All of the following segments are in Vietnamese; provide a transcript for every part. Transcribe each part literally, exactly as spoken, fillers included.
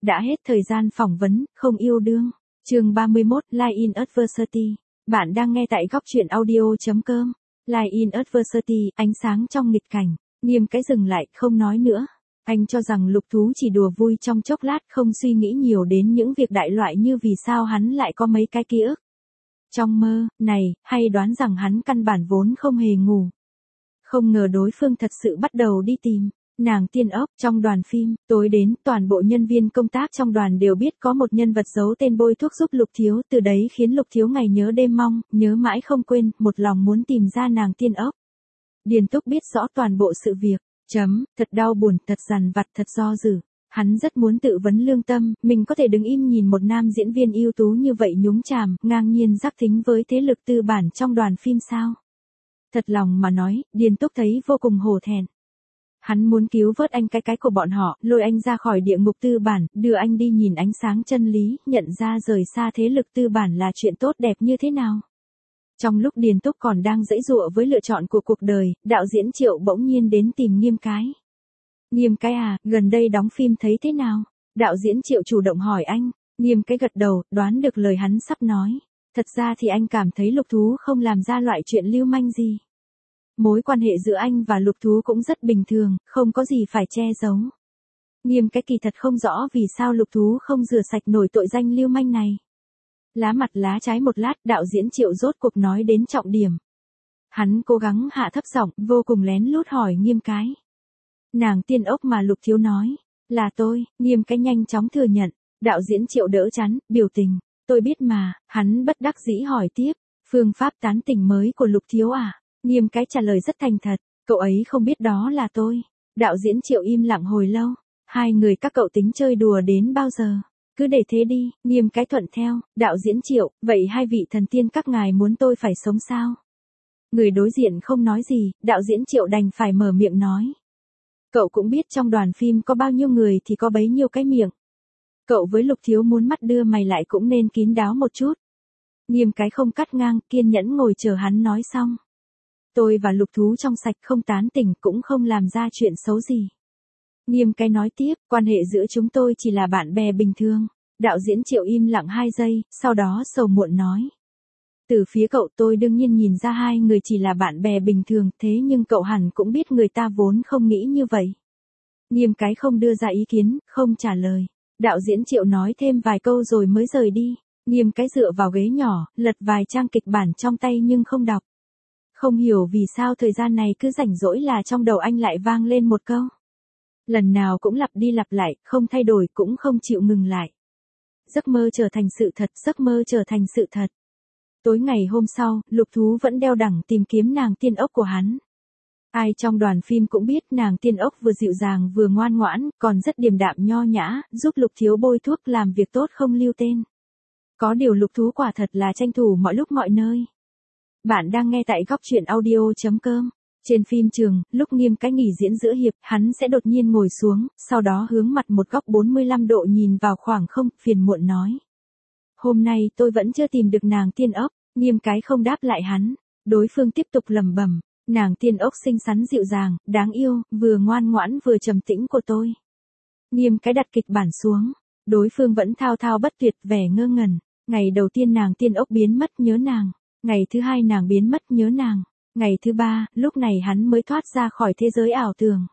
Đã hết thời gian phỏng vấn, không yêu đương. Chương ba mươi mốt, Line in Adversity. Bạn đang nghe tại góc truyện audio chấm com. Line in Adversity, ánh sáng trong nghịch cảnh. Nghiêm cái dừng lại, không nói nữa. Anh cho rằng Lục Thú chỉ đùa vui trong chốc lát, không suy nghĩ nhiều đến những việc đại loại như vì sao hắn lại có mấy cái ký ức trong mơ, này, hay đoán rằng hắn căn bản vốn không hề ngủ. Không ngờ đối phương thật sự bắt đầu đi tìm nàng tiên ốc. Trong đoàn phim, tối đến, toàn bộ nhân viên công tác trong đoàn đều biết có một nhân vật giấu tên bôi thuốc giúp Lục Thiếu, từ đấy khiến Lục Thiếu ngày nhớ đêm mong, nhớ mãi không quên, một lòng muốn tìm ra nàng tiên ốc. Điền Túc biết rõ toàn bộ sự việc, chấm, thật đau buồn, thật dằn vặt, thật do dự. Hắn rất muốn tự vấn lương tâm, mình có thể đứng im nhìn một nam diễn viên ưu tú như vậy nhúng chàm, ngang nhiên giác thính với thế lực tư bản trong đoàn phim sao? Thật lòng mà nói, Điền Túc thấy vô cùng hổ thẹn. Hắn muốn cứu vớt anh cái cái của bọn họ, lôi anh ra khỏi địa ngục tư bản, đưa anh đi nhìn ánh sáng chân lý, nhận ra rời xa thế lực tư bản là chuyện tốt đẹp như thế nào. Trong lúc Điền Túc còn đang giãy giụa với lựa chọn của cuộc đời, đạo diễn Triệu bỗng nhiên đến tìm Nghiêm cái. Nghiêm cái à, gần đây đóng phim thấy thế nào? Đạo diễn Triệu chủ động hỏi anh. Nghiêm cái gật đầu, đoán được lời hắn sắp nói. Thật ra thì anh cảm thấy Lục Thú không làm ra loại chuyện lưu manh gì. Mối quan hệ giữa anh và Lục Thú cũng rất bình thường, không có gì phải che giấu. Nghiêm cái kỳ thật không rõ vì sao Lục Thú không rửa sạch nổi tội danh lưu manh này. Lá mặt lá trái một lát, đạo diễn Triệu rốt cuộc nói đến trọng điểm. Hắn cố gắng hạ thấp giọng, vô cùng lén lút hỏi Nghiêm cái. Nàng tiên ốc mà Lục Thiếu nói, là tôi. Nghiêm cái nhanh chóng thừa nhận. Đạo diễn Triệu đỡ chắn, biểu tình. Tôi biết mà. Hắn bất đắc dĩ hỏi tiếp. Phương pháp tán tỉnh mới của Lục Thiếu à? Nghiêm cái trả lời rất thành thật. Cậu ấy không biết đó là tôi. Đạo diễn Triệu im lặng hồi lâu. Hai người các cậu tính chơi đùa đến bao giờ? Cứ để thế đi. Nghiêm cái thuận theo. Đạo diễn Triệu, vậy hai vị thần tiên các ngài muốn tôi phải sống sao? Người đối diện không nói gì, đạo diễn Triệu đành phải mở miệng nói. Cậu cũng biết trong đoàn phim có bao nhiêu người thì có bấy nhiêu cái miệng. Cậu với Lục Thiếu muốn mắt đưa mày lại cũng nên kín đáo một chút. Nghiêm cái không cắt ngang, kiên nhẫn ngồi chờ hắn nói xong. Tôi và Lục Thú trong sạch, không tán tỉnh, cũng không làm ra chuyện xấu gì. Nghiêm cái nói tiếp, quan hệ giữa chúng tôi chỉ là bạn bè bình thường. Đạo diễn Triệu im lặng hai giây, sau đó sầu muộn nói. Từ phía cậu tôi đương nhiên nhìn ra hai người chỉ là bạn bè bình thường, thế nhưng cậu hẳn cũng biết người ta vốn không nghĩ như vậy. Nghiêm cái không đưa ra ý kiến, không trả lời. Đạo diễn Triệu nói thêm vài câu rồi mới rời đi. Nghiêm cái dựa vào ghế nhỏ, lật vài trang kịch bản trong tay nhưng không đọc. Không hiểu vì sao thời gian này cứ rảnh rỗi là trong đầu anh lại vang lên một câu. Lần nào cũng lặp đi lặp lại, không thay đổi cũng không chịu ngừng lại. Giấc mơ trở thành sự thật, giấc mơ trở thành sự thật. Tối ngày hôm sau, Lục Thú vẫn đeo đẳng tìm kiếm nàng tiên ốc của hắn. Ai trong đoàn phim cũng biết nàng tiên ốc vừa dịu dàng vừa ngoan ngoãn, còn rất điềm đạm nho nhã, giúp Lục Thiếu bôi thuốc làm việc tốt không lưu tên. Có điều Lục Thú quả thật là tranh thủ mọi lúc mọi nơi. Bạn đang nghe tại góc truyện audio chấm com. Trên phim trường, lúc Nghiêm cái nghỉ diễn giữa hiệp, hắn sẽ đột nhiên ngồi xuống, sau đó hướng mặt một góc bốn mươi lăm độ nhìn vào khoảng không, phiền muộn nói. Hôm nay tôi vẫn chưa tìm được nàng tiên ốc. Nghiêm cái không đáp lại hắn. Đối phương tiếp tục lẩm bẩm, nàng tiên ốc xinh xắn dịu dàng, đáng yêu, vừa ngoan ngoãn vừa trầm tĩnh của tôi. Nghiêm cái đặt kịch bản xuống. Đối phương vẫn thao thao bất tuyệt, vẻ ngơ ngẩn. Ngày đầu tiên nàng tiên ốc biến mất, nhớ nàng. Ngày thứ hai nàng biến mất, nhớ nàng. Ngày thứ ba, lúc này hắn mới thoát ra khỏi thế giới ảo tưởng.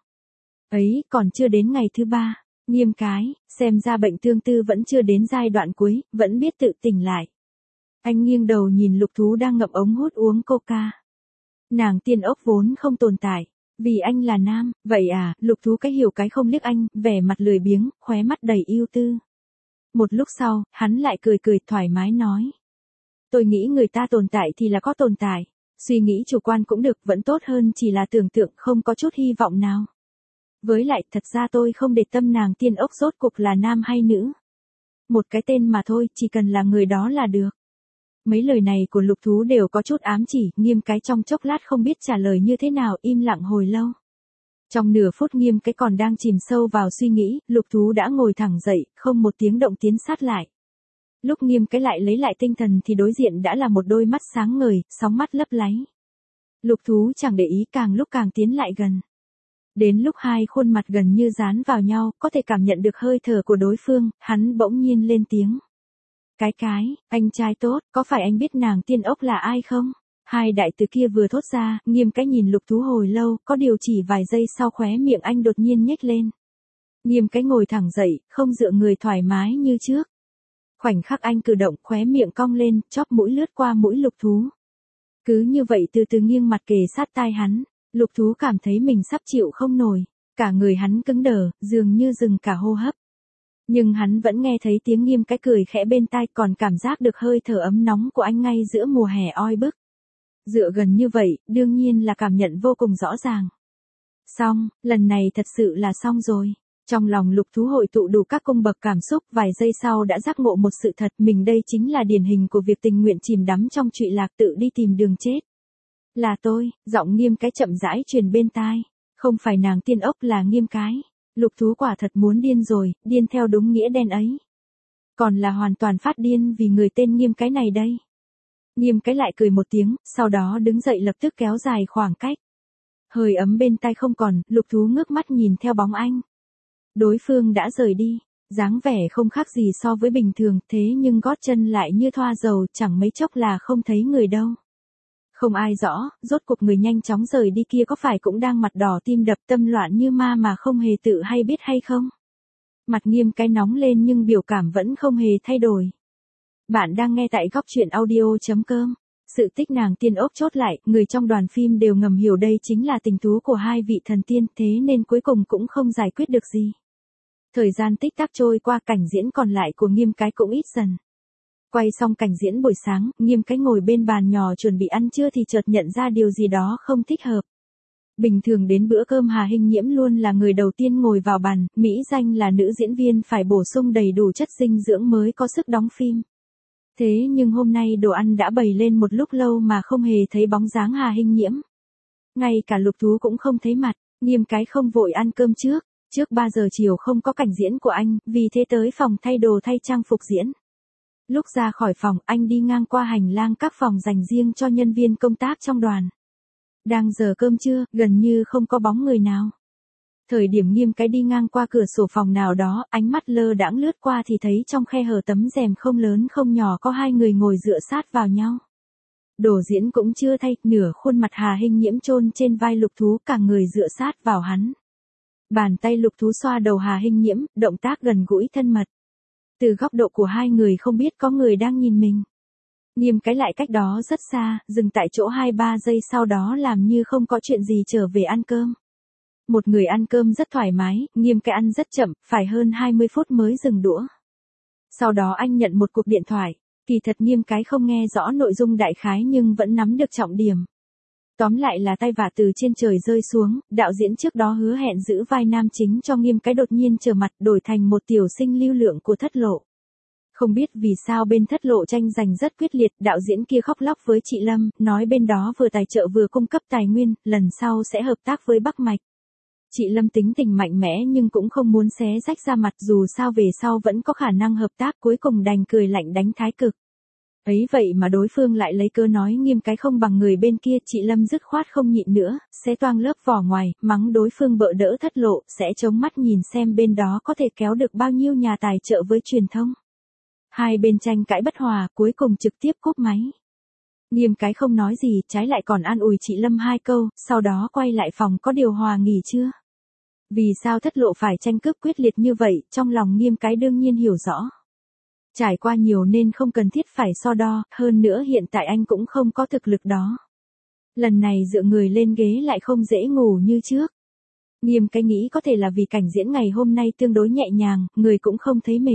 Ấy, còn chưa đến ngày thứ ba. Nghiêm cái, xem ra bệnh tương tư vẫn chưa đến giai đoạn cuối, vẫn biết tự tỉnh lại. Anh nghiêng đầu nhìn Lục Thú đang ngậm ống hút uống coca. Nàng tiên ốc vốn không tồn tại. Vì anh là nam, vậy à? Lục Thú cái hiểu cái không liếc anh, vẻ mặt lười biếng, khóe mắt đầy ưu tư. Một lúc sau, hắn lại cười cười thoải mái nói. Tôi nghĩ người ta tồn tại thì là có tồn tại. Suy nghĩ chủ quan cũng được, vẫn tốt hơn chỉ là tưởng tượng không có chút hy vọng nào. Với lại, thật ra tôi không để tâm nàng tiên ốc rốt cuộc là nam hay nữ. Một cái tên mà thôi, chỉ cần là người đó là được. Mấy lời này của Lục Thú đều có chút ám chỉ, Nghiêm cái trong chốc lát không biết trả lời như thế nào, im lặng hồi lâu. Trong nửa phút Nghiêm cái còn đang chìm sâu vào suy nghĩ, Lục Thú đã ngồi thẳng dậy, không một tiếng động tiến sát lại. Lúc Nghiêm cái lại lấy lại tinh thần thì đối diện đã là một đôi mắt sáng ngời, sóng mắt lấp láy. Lục Thú chẳng để ý, càng lúc càng tiến lại gần. Đến lúc hai khuôn mặt gần như dán vào nhau, có thể cảm nhận được hơi thở của đối phương, hắn bỗng nhiên lên tiếng. Cái cái, anh trai tốt, có phải anh biết nàng tiên ốc là ai không? Hai đại từ kia vừa thốt ra, Nghiêm cái nhìn Lục Thú hồi lâu, có điều chỉ vài giây sau khóe miệng anh đột nhiên nhếch lên. Nghiêm cái ngồi thẳng dậy, không dựa người thoải mái như trước. Khoảnh khắc anh cử động, khóe miệng cong lên, chóp mũi lướt qua mũi Lục Thú. Cứ như vậy từ từ nghiêng mặt kề sát tai hắn, Lục Thú cảm thấy mình sắp chịu không nổi, cả người hắn cứng đờ, dường như dừng cả hô hấp. Nhưng hắn vẫn nghe thấy tiếng Nghiêm cái cười khẽ bên tai, còn cảm giác được hơi thở ấm nóng của anh ngay giữa mùa hè oi bức. Dựa gần như vậy, đương nhiên là cảm nhận vô cùng rõ ràng. Xong, lần này thật sự là xong rồi. Trong lòng Lục Thú hội tụ đủ các cung bậc cảm xúc, vài giây sau đã giác ngộ một sự thật, mình đây chính là điển hình của việc tình nguyện chìm đắm trong trụy lạc tự đi tìm đường chết. Là tôi, giọng Nghiêm cái chậm rãi truyền bên tai. Không phải nàng tiên ốc, là Nghiêm cái. Lục Thú quả thật muốn điên rồi, điên theo đúng nghĩa đen ấy. Còn là hoàn toàn phát điên vì người tên Nghiêm cái này đây. Nghiêm cái lại cười một tiếng, sau đó đứng dậy lập tức kéo dài khoảng cách. Hơi ấm bên tai không còn, Lục Thú ngước mắt nhìn theo bóng anh. Đối phương đã rời đi, dáng vẻ không khác gì so với bình thường, thế nhưng gót chân lại như thoa dầu, chẳng mấy chốc là không thấy người đâu. Không ai rõ, rốt cuộc người nhanh chóng rời đi kia có phải cũng đang mặt đỏ tim đập tâm loạn như ma mà không hề tự hay biết hay không? Mặt Nghiêm cái nóng lên nhưng biểu cảm vẫn không hề thay đổi. Bạn đang nghe tại góc truyện audio chấm com. Sự tích nàng tiên ốc chốt lại, người trong đoàn phim đều ngầm hiểu đây chính là tình thú của hai vị thần tiên, thế nên cuối cùng cũng không giải quyết được gì. Thời gian tích tắc trôi qua, cảnh diễn còn lại của Nghiêm cái cũng ít dần. Quay xong cảnh diễn buổi sáng, Nghiêm cái ngồi bên bàn nhỏ chuẩn bị ăn trưa thì chợt nhận ra điều gì đó không thích hợp. Bình thường đến bữa cơm Hà Hinh Nhiễm luôn là người đầu tiên ngồi vào bàn, mỹ danh là nữ diễn viên phải bổ sung đầy đủ chất dinh dưỡng mới có sức đóng phim. Thế nhưng hôm nay đồ ăn đã bày lên một lúc lâu mà không hề thấy bóng dáng Hà Hinh Nhiễm. Ngay cả Lục Thú cũng không thấy mặt, Nghiêm cái không vội ăn cơm trước, trước ba giờ chiều không có cảnh diễn của anh, vì thế tới phòng thay đồ thay trang phục diễn. Lúc ra khỏi phòng, anh đi ngang qua hành lang các phòng dành riêng cho nhân viên công tác trong đoàn. Đang giờ cơm trưa, gần như không có bóng người nào. Thời điểm Nghiêm cái đi ngang qua cửa sổ phòng nào đó, ánh mắt lơ đãng lướt qua thì thấy trong khe hở tấm rèm không lớn không nhỏ có hai người ngồi dựa sát vào nhau. Đồ diễn cũng chưa thay, nửa khuôn mặt Hà Hinh Nhiễm chôn trên vai Lục Thú, cả người dựa sát vào hắn. Bàn tay Lục Thú xoa đầu Hà Hinh Nhiễm, động tác gần gũi thân mật. Từ góc độ của hai người không biết có người đang nhìn mình. Nghiêm cái lại cách đó rất xa, dừng tại chỗ hai ba giây sau đó làm như không có chuyện gì trở về ăn cơm. Một người ăn cơm rất thoải mái, Nghiêm cái ăn rất chậm, phải hơn hai mươi phút mới dừng đũa. Sau đó anh nhận một cuộc điện thoại, kỳ thật Nghiêm cái không nghe rõ nội dung đại khái nhưng vẫn nắm được trọng điểm. Tóm lại là tai vạ từ trên trời rơi xuống, đạo diễn trước đó hứa hẹn giữ vai nam chính cho Nghiêm cái đột nhiên trở mặt đổi thành một tiểu sinh lưu lượng của Thất Lộ. Không biết vì sao bên Thất Lộ tranh giành rất quyết liệt, đạo diễn kia khóc lóc với chị Lâm, nói bên đó vừa tài trợ vừa cung cấp tài nguyên, lần sau sẽ hợp tác với Bắc Mạch. Chị Lâm tính tình mạnh mẽ nhưng cũng không muốn xé rách ra mặt, dù sao về sau vẫn có khả năng hợp tác, cuối cùng đành cười lạnh đánh thái cực. Ấy vậy mà đối phương lại lấy cớ nói Nghiêm cái không bằng người bên kia, chị Lâm dứt khoát không nhịn nữa, sẽ toang lớp vỏ ngoài, mắng đối phương bợ đỡ Thất Lộ, sẽ chống mắt nhìn xem bên đó có thể kéo được bao nhiêu nhà tài trợ với truyền thông. Hai bên tranh cãi bất hòa, cuối cùng trực tiếp cúp máy. Nghiêm cái không nói gì, trái lại còn an ủi chị Lâm hai câu, sau đó quay lại phòng có điều hòa nghỉ trưa. Vì sao Thất Lộ phải tranh cướp quyết liệt như vậy, trong lòng Nghiêm cái đương nhiên hiểu rõ. Trải qua nhiều nên không cần thiết phải so đo, hơn nữa hiện tại anh cũng không có thực lực đó. Lần này dựa người lên ghế lại không dễ ngủ như trước. Nghiêm cái nghĩ có thể là vì cảnh diễn ngày hôm nay tương đối nhẹ nhàng, người cũng không thấy mệt.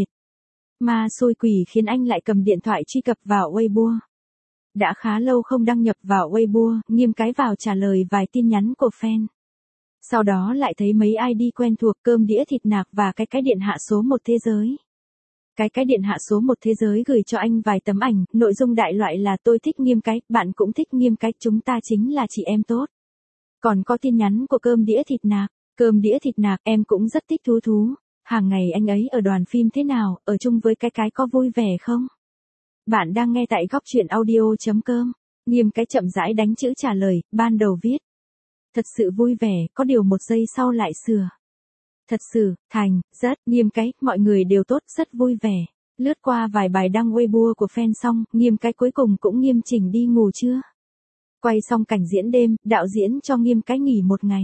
Mà xui quỷ khiến anh lại cầm điện thoại truy cập vào Weibo. Đã khá lâu không đăng nhập vào Weibo, Nghiêm cái vào trả lời vài tin nhắn của fan. Sau đó lại thấy mấy i đê quen thuộc, Cơm Đĩa Thịt Nạc và cái cái điện hạ số một thế giới. Cái cái điện hạ số một thế giới gửi cho anh vài tấm ảnh, nội dung đại loại là tôi thích Nghiêm cái, bạn cũng thích Nghiêm cái, chúng ta chính là chị em tốt. Còn có tin nhắn của Cơm Đĩa Thịt Nạc, Cơm Đĩa Thịt Nạc, em cũng rất thích thú thú. Hàng ngày anh ấy ở đoàn phim thế nào, ở chung với cái cái có vui vẻ không? Bạn đang nghe tại góc truyện audio chấm com. Nghiêm cái chậm rãi đánh chữ trả lời, ban đầu viết. Thật sự vui vẻ, có điều một giây sau lại sửa. Thật sự, thành, rất, Nghiêm cái, mọi người đều tốt, rất vui vẻ. Lướt qua vài bài đăng Weibo của fan xong, Nghiêm cái cuối cùng cũng nghiêm chỉnh đi ngủ chưa. Quay xong cảnh diễn đêm, đạo diễn cho Nghiêm cái nghỉ một ngày.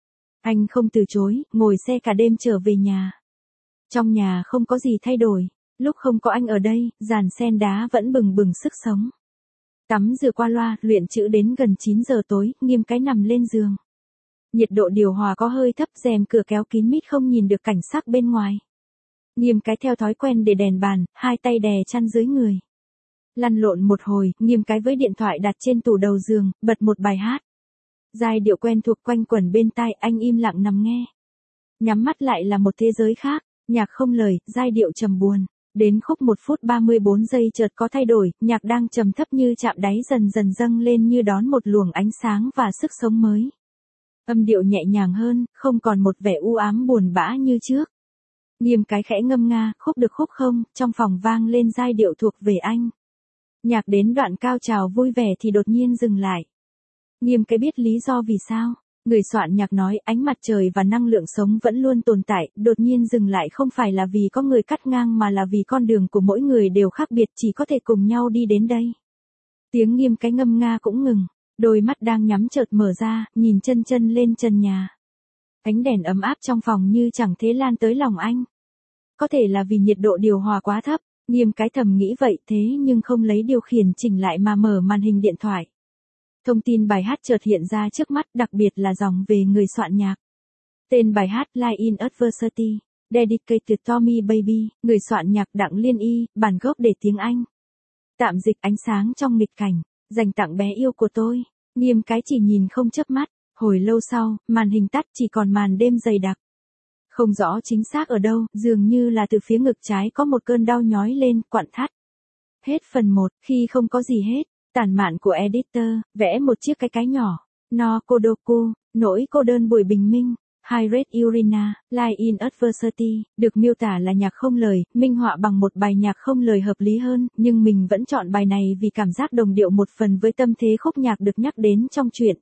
Anh không từ chối, ngồi xe cả đêm trở về nhà. Trong nhà không có gì thay đổi, lúc không có anh ở đây, dàn sen đá vẫn bừng bừng sức sống. Tắm rửa qua loa, luyện chữ đến gần chín giờ tối, Nghiêm cái nằm lên giường. Nhiệt độ điều hòa có hơi thấp, rèm cửa kéo kín mít không nhìn được cảnh sắc bên ngoài. Nghiêm cái theo thói quen để đèn bàn, hai tay đè chăn dưới người. Lăn lộn một hồi, Nghiêm cái với điện thoại đặt trên tủ đầu giường, bật một bài hát. Giai điệu quen thuộc quanh quẩn bên tai, anh im lặng nằm nghe. Nhắm mắt lại là một thế giới khác, nhạc không lời, giai điệu trầm buồn. Đến khúc một phút ba mươi bốn giây chợt có thay đổi, nhạc đang trầm thấp như chạm đáy dần dần dâng lên như đón một luồng ánh sáng và sức sống mới. Âm điệu nhẹ nhàng hơn, không còn một vẻ u ám buồn bã như trước. Nghiêm cái khẽ ngâm nga, khúc được khúc không, trong phòng vang lên giai điệu thuộc về anh. Nhạc đến đoạn cao trào vui vẻ thì đột nhiên dừng lại. Nghiêm cái biết lý do vì sao. Người soạn nhạc nói ánh mặt trời và năng lượng sống vẫn luôn tồn tại, đột nhiên dừng lại không phải là vì có người cắt ngang mà là vì con đường của mỗi người đều khác biệt, chỉ có thể cùng nhau đi đến đây. Tiếng Nghiêm cái ngâm nga cũng ngừng, đôi mắt đang nhắm chợt mở ra, nhìn chân chân lên trần nhà. Ánh đèn ấm áp trong phòng như chẳng thế lan tới lòng anh. Có thể là vì nhiệt độ điều hòa quá thấp, Nghiêm cái thầm nghĩ vậy thế nhưng không lấy điều khiển chỉnh lại mà mở màn hình điện thoại. Thông tin bài hát chợt hiện ra trước mắt, đặc biệt là dòng về người soạn nhạc. Tên bài hát Lie in Adversity, Dedicated to me baby, người soạn nhạc Đặng Liên Y, bản gốc để tiếng Anh. Tạm dịch ánh sáng trong nghịch cảnh, dành tặng bé yêu của tôi. Nghiêm cái chỉ nhìn không chớp mắt, hồi lâu sau, màn hình tắt chỉ còn màn đêm dày đặc. Không rõ chính xác ở đâu, dường như là từ phía ngực trái có một cơn đau nhói lên, quặn thắt. Hết phần một, khi không có gì hết. Tản mạn của editor, vẽ một chiếc cái cái nhỏ. No Kodoku, nỗi cô đơn buổi bình minh. High Red Urina, Lie in Adversity, được miêu tả là nhạc không lời, minh họa bằng một bài nhạc không lời hợp lý hơn, nhưng mình vẫn chọn bài này vì cảm giác đồng điệu một phần với tâm thế khúc nhạc được nhắc đến trong truyện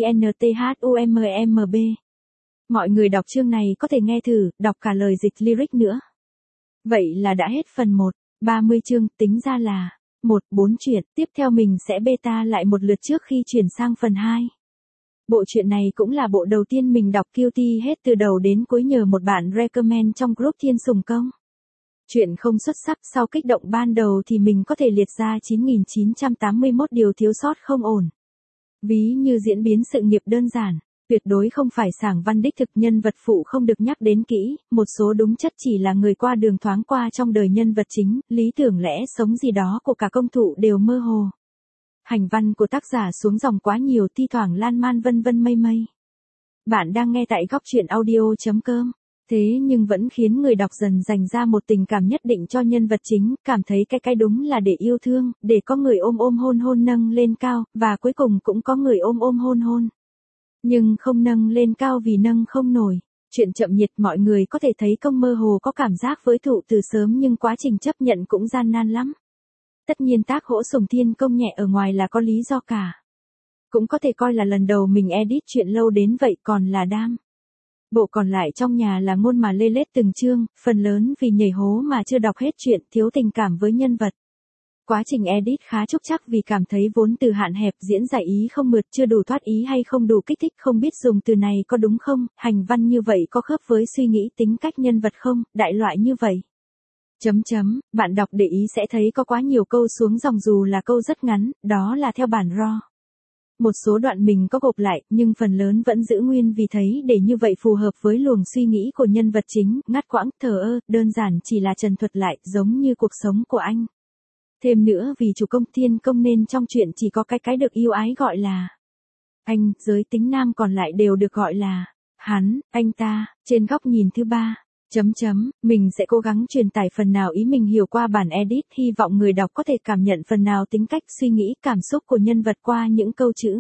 Tinthumb. Mọi người đọc chương này có thể nghe thử, đọc cả lời dịch lyric nữa. Vậy là đã hết phần một, ba mươi chương, tính ra là một, bốn chuyện, tiếp theo mình sẽ beta lại một lượt trước khi chuyển sang phần hai. Bộ truyện này cũng là bộ đầu tiên mình đọc Guilty hết từ đầu đến cuối nhờ một bạn recommend trong group Thiên Sùng Công. Chuyện không xuất sắc, sau kích động ban đầu thì mình có thể liệt ra chín nghìn chín trăm tám mươi mốt điều thiếu sót không ổn. Ví như diễn biến sự nghiệp đơn giản, tuyệt đối không phải sảng văn đích thực, nhân vật phụ không được nhắc đến kỹ, một số đúng chất chỉ là người qua đường thoáng qua trong đời nhân vật chính, lý tưởng lẽ sống gì đó của cả công thụ đều mơ hồ. Hành văn của tác giả xuống dòng quá nhiều, thi thoảng lan man vân vân mây mây. Bạn đang nghe tại góc truyện audio chấm com. Thế nhưng vẫn khiến người đọc dần dành ra một tình cảm nhất định cho nhân vật chính, cảm thấy cái cái đúng là để yêu thương, để có người ôm ôm hôn hôn nâng lên cao, và cuối cùng cũng có người ôm ôm hôn hôn. Nhưng không nâng lên cao vì nâng không nổi. Chuyện chậm nhiệt, mọi người có thể thấy công mơ hồ có cảm giác với thụ từ sớm nhưng quá trình chấp nhận cũng gian nan lắm. Tất nhiên tác hỗ sùng thiên công nhẹ ở ngoài là có lý do cả. Cũng có thể coi là lần đầu mình edit chuyện lâu đến vậy, còn là đam. Bộ còn lại trong nhà là ngôn mà lê lết từng chương, phần lớn vì nhảy hố mà chưa đọc hết chuyện, thiếu tình cảm với nhân vật. Quá trình edit khá trúc trắc vì cảm thấy vốn từ hạn hẹp, diễn giải ý không mượt, chưa đủ thoát ý hay không đủ kích thích, không biết dùng từ này có đúng không, hành văn như vậy có khớp với suy nghĩ tính cách nhân vật không, đại loại như vậy. Chấm chấm, bạn đọc để ý sẽ thấy có quá nhiều câu xuống dòng dù là câu rất ngắn, đó là theo bản raw. Một số đoạn mình có gộp lại, nhưng phần lớn vẫn giữ nguyên vì thấy để như vậy phù hợp với luồng suy nghĩ của nhân vật chính, ngắt quãng, thờ ơ, đơn giản chỉ là trần thuật lại, giống như cuộc sống của anh. Thêm nữa vì chủ công Thiên Công nên trong chuyện chỉ có cái cái được yêu ái gọi là anh, giới tính nam còn lại đều được gọi là hắn, anh ta, trên góc nhìn thứ ba. Chấm chấm, mình sẽ cố gắng truyền tải phần nào ý mình hiểu qua bản edit, hy vọng người đọc có thể cảm nhận phần nào tính cách, suy nghĩ, cảm xúc của nhân vật qua những câu chữ.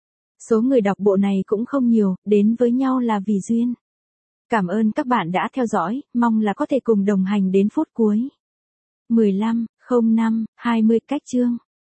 Số người đọc bộ này cũng không nhiều, đến với nhau là vì duyên. Cảm ơn các bạn đã theo dõi, mong là có thể cùng đồng hành đến phút cuối. mười lăm, không năm, hai mươi cách chương.